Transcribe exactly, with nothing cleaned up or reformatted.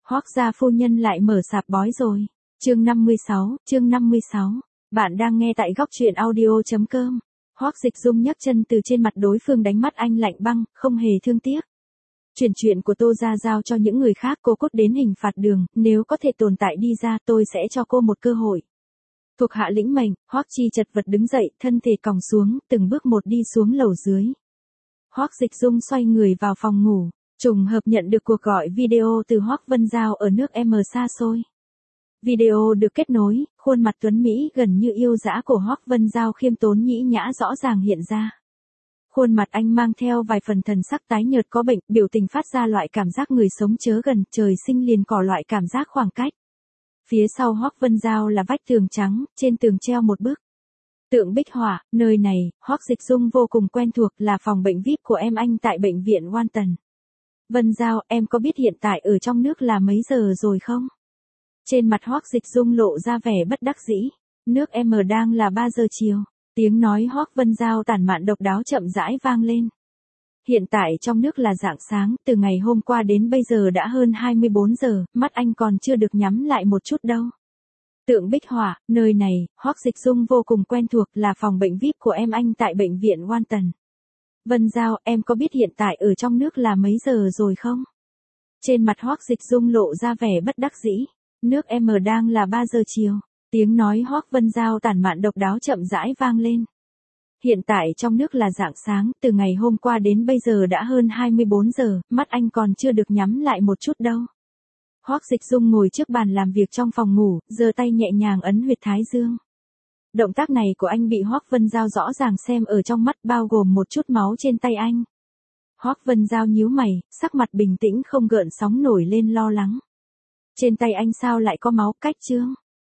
Hoác gia phu nhân lại mở sạp bói rồi. Chương năm mươi sáu, chương năm mươi sáu. Bạn đang nghe tại góc truyện audio.com. Hoác Dịch Dung nhấc chân từ trên mặt đối phương đánh mắt anh lạnh băng, không hề thương tiếc. Chuyển chuyện của Tô gia giao cho những người khác, cô cốt đến hình phạt đường, nếu có thể tồn tại đi ra tôi sẽ cho cô một cơ hội. Thuộc hạ lĩnh mệnh, Hoác Chi chật vật đứng dậy, thân thể còng xuống, từng bước một đi xuống lầu dưới. Hoác Dịch Dung xoay người vào phòng ngủ, trùng hợp nhận được cuộc gọi video từ Hoác Vân Giao ở nước M xa xôi. Video được kết nối, khuôn mặt tuấn Mỹ gần như yêu dã của Hoác Vân Giao khiêm tốn nhĩ nhã rõ ràng hiện ra. Khuôn mặt anh mang theo vài phần thần sắc tái nhợt có bệnh, biểu tình phát ra loại cảm giác người sống chớ gần, trời sinh liền cỏ loại cảm giác khoảng cách. Phía sau Hoác Vân Giao là vách tường trắng, trên tường treo một bức tượng bích họa, nơi này, Hoác Dịch Dung vô cùng quen thuộc, là phòng bệnh vi ai pi của em anh tại bệnh viện Walton. Vân Giao, em có biết hiện tại ở trong nước là mấy giờ rồi không? Trên mặt Hoác Dịch Dung lộ ra vẻ bất đắc dĩ. Nước M đang là ba giờ chiều. Tiếng nói Hoác Vân Giao tản mạn độc đáo chậm rãi vang lên. Hiện tại trong nước là rạng sáng, từ ngày hôm qua đến bây giờ đã hơn hai mươi bốn giờ, mắt anh còn chưa được nhắm lại một chút đâu. Tượng bích họa, nơi này, Hoác Dịch Dung vô cùng quen thuộc, là phòng bệnh vi ai pi của em anh tại bệnh viện Walton. Vân Giao, em có biết hiện tại ở trong nước là mấy giờ rồi không? Trên mặt Hoác Dịch Dung lộ ra vẻ bất đắc dĩ. Nước M đang là ba giờ chiều. Tiếng nói Hoác Vân Giao tản mạn độc đáo chậm rãi vang lên. Hiện tại trong nước là rạng sáng, từ ngày hôm qua đến bây giờ đã hơn hai mươi bốn giờ, mắt anh còn chưa được nhắm lại một chút đâu. Hoác Dịch Dung ngồi trước bàn làm việc trong phòng ngủ, giơ tay nhẹ nhàng ấn huyệt thái dương. Động tác này của anh bị Hoác Vân Giao rõ ràng xem ở trong mắt, bao gồm một chút máu trên tay anh. Hoác Vân Giao nhíu mày, sắc mặt bình tĩnh không gợn sóng nổi lên lo lắng. Trên tay anh sao lại có máu, cách chương?